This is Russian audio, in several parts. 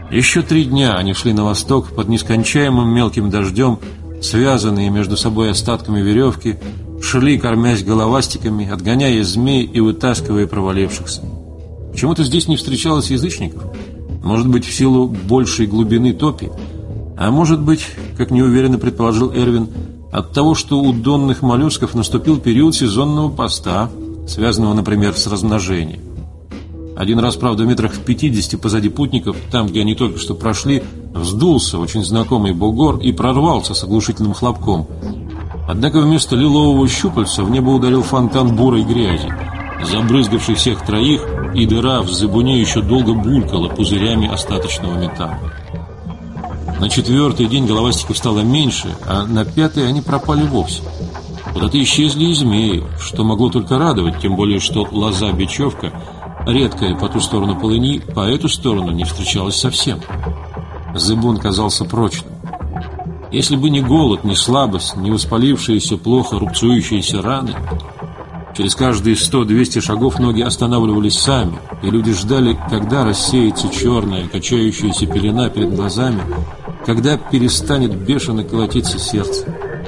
Еще 3 дня они шли на восток под нескончаемым мелким дождем, связанные между собой остатками веревки, шли, кормясь головастиками, отгоняя змей и вытаскивая провалившихся. Почему-то здесь не встречалось язычников. Может быть, в силу большей глубины топи, а может быть, как неуверенно предположил Эрвин, от того, что у донных моллюсков наступил период сезонного поста, связанного, например, с размножением. Один раз, правда, в метрах в 50 позади путников, там, где они только что прошли, вздулся очень знакомый бугор и прорвался с оглушительным хлопком. Однако вместо лилового щупальца в небо ударил фонтан бурой грязи, забрызгавший всех троих, и дыра в зыбуне еще долго булькала пузырями остаточного металла. На 4-й день головастиков стало меньше, а на 5-й они пропали вовсе. Куда-то исчезли и змеи, что могло только радовать, тем более, что лоза-бечевка, редкая по ту сторону полыни, по эту сторону не встречалась совсем. Зыбун казался прочным. Если бы не голод, не слабость, не воспалившиеся, плохо рубцующиеся раны, через каждые 100-200 шагов ноги останавливались сами, и люди ждали, когда рассеется черная, качающаяся пелена перед глазами, когда перестанет бешено колотиться сердце.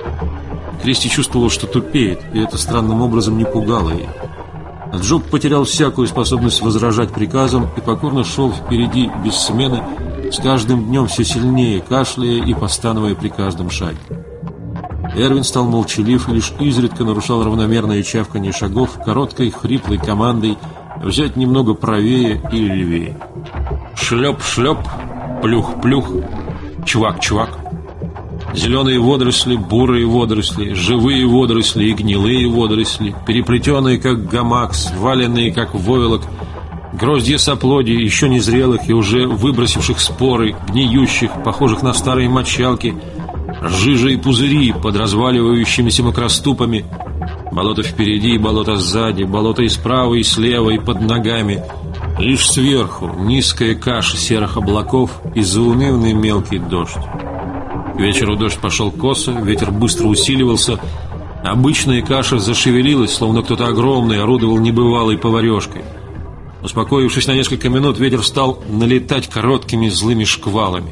Кристи чувствовал, что тупеет, и это странным образом не пугало ее. Джоб потерял всякую способность возражать приказам и покорно шел впереди без смены, с каждым днем все сильнее кашляя и постановая при каждом шаге. Эрвин стал молчалив и лишь изредка нарушал равномерное чавканье шагов короткой хриплой командой взять немного правее или левее. Шлеп-шлеп, плюх-плюх, чувак-чувак. Зеленые водоросли, бурые водоросли, живые водоросли и гнилые водоросли, переплетенные как гамак, сваленные как войлок, гроздья соплодий, еще незрелых и уже выбросивших споры, гниющих, похожих на старые мочалки, жижа и пузыри под разваливающимися макроступами, болото впереди, болото сзади, болото и справа, и слева, и под ногами. Лишь сверху низкая каша серых облаков и заунывный мелкий дождь. К вечеру дождь пошел косо, ветер быстро усиливался. Обычная каша зашевелилась, словно кто-то огромный орудовал небывалой поварешкой. Успокоившись на несколько минут, ветер стал налетать короткими злыми шквалами.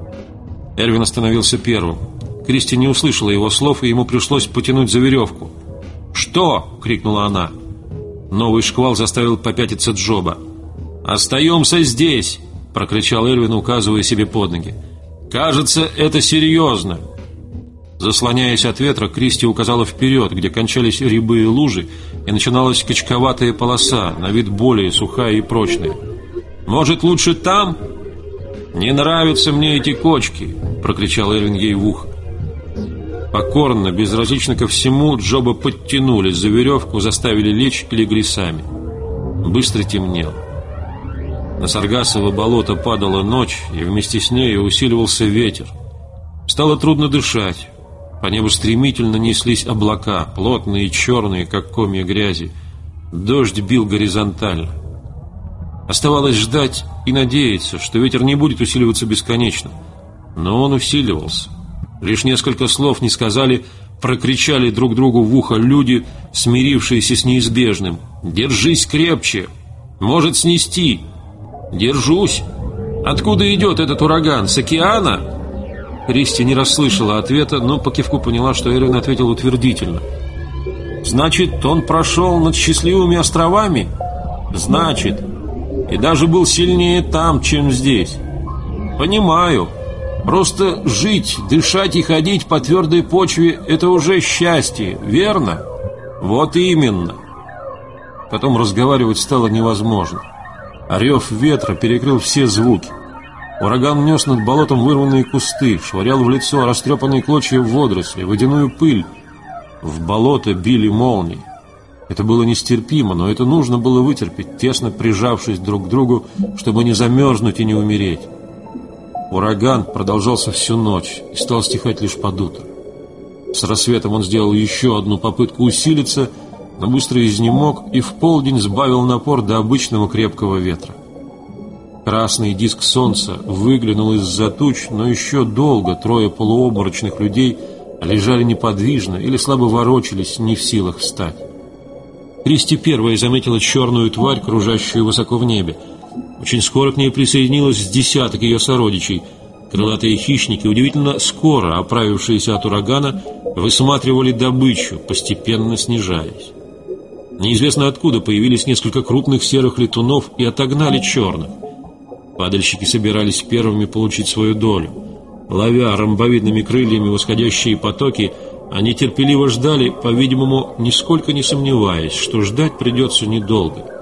Эрвин остановился первым. Кристи не услышала его слов, и ему пришлось потянуть за веревку. «Что?» — крикнула она. Новый шквал заставил попятиться Джоба. «Остаемся здесь!» — прокричал Эрвин, указывая себе под ноги. «Кажется, это серьезно!» Заслоняясь от ветра, Кристи указала вперед, где кончались рябые лужи, и начиналась качковатая полоса, на вид более сухая и прочная. «Может, лучше там?» «Не нравятся мне эти кочки!» — прокричал Эрвин ей в ухо. Покорно, безразлично ко всему, Джоба подтянули за веревку, заставили лечь и легли сами. Быстро темнело. На Саргассово болото падала ночь, и вместе с ней усиливался ветер. Стало трудно дышать. По небу стремительно неслись облака, плотные и черные, как комья грязи. Дождь бил горизонтально. Оставалось ждать и надеяться, что ветер не будет усиливаться бесконечно. Но он усиливался. Лишь несколько слов не сказали, прокричали друг другу в ухо люди, смирившиеся с неизбежным. «Держись крепче! Может снести!» «Держусь! Откуда идет этот ураган? С океана?» Кристи не расслышала ответа, но по кивку поняла, что Эрвин ответил утвердительно. «Значит, он прошел над счастливыми островами?» «Значит. И даже был сильнее там, чем здесь». «Понимаю. Просто жить, дышать и ходить по твердой почве – это уже счастье, верно?» «Вот именно». Потом разговаривать стало невозможно. Рев ветра перекрыл все звуки. Ураган нес над болотом вырванные кусты, швырял в лицо растрепанные клочья водорослей, водяную пыль. В болото били молнии. Это было нестерпимо, но это нужно было вытерпеть, тесно прижавшись друг к другу, чтобы не замерзнуть и не умереть. Ураган продолжался всю ночь и стал стихать лишь под утро. С рассветом он сделал еще одну попытку усилиться, но быстро изнемог и в полдень сбавил напор до обычного крепкого ветра. Красный диск солнца выглянул из-за туч, но еще долго 3 полуобморочных людей лежали неподвижно или слабо ворочались, не в силах встать. Кристи первая заметила черную тварь, кружащую высоко в небе. Очень скоро к ней присоединилось с десяток ее сородичей. Крылатые хищники, удивительно скоро оправившиеся от урагана, высматривали добычу, постепенно снижаясь. Неизвестно откуда появились несколько крупных серых летунов и отогнали черных. Падальщики собирались первыми получить свою долю. Ловя ромбовидными крыльями восходящие потоки, они терпеливо ждали, по-видимому, нисколько не сомневаясь, что ждать придется недолго.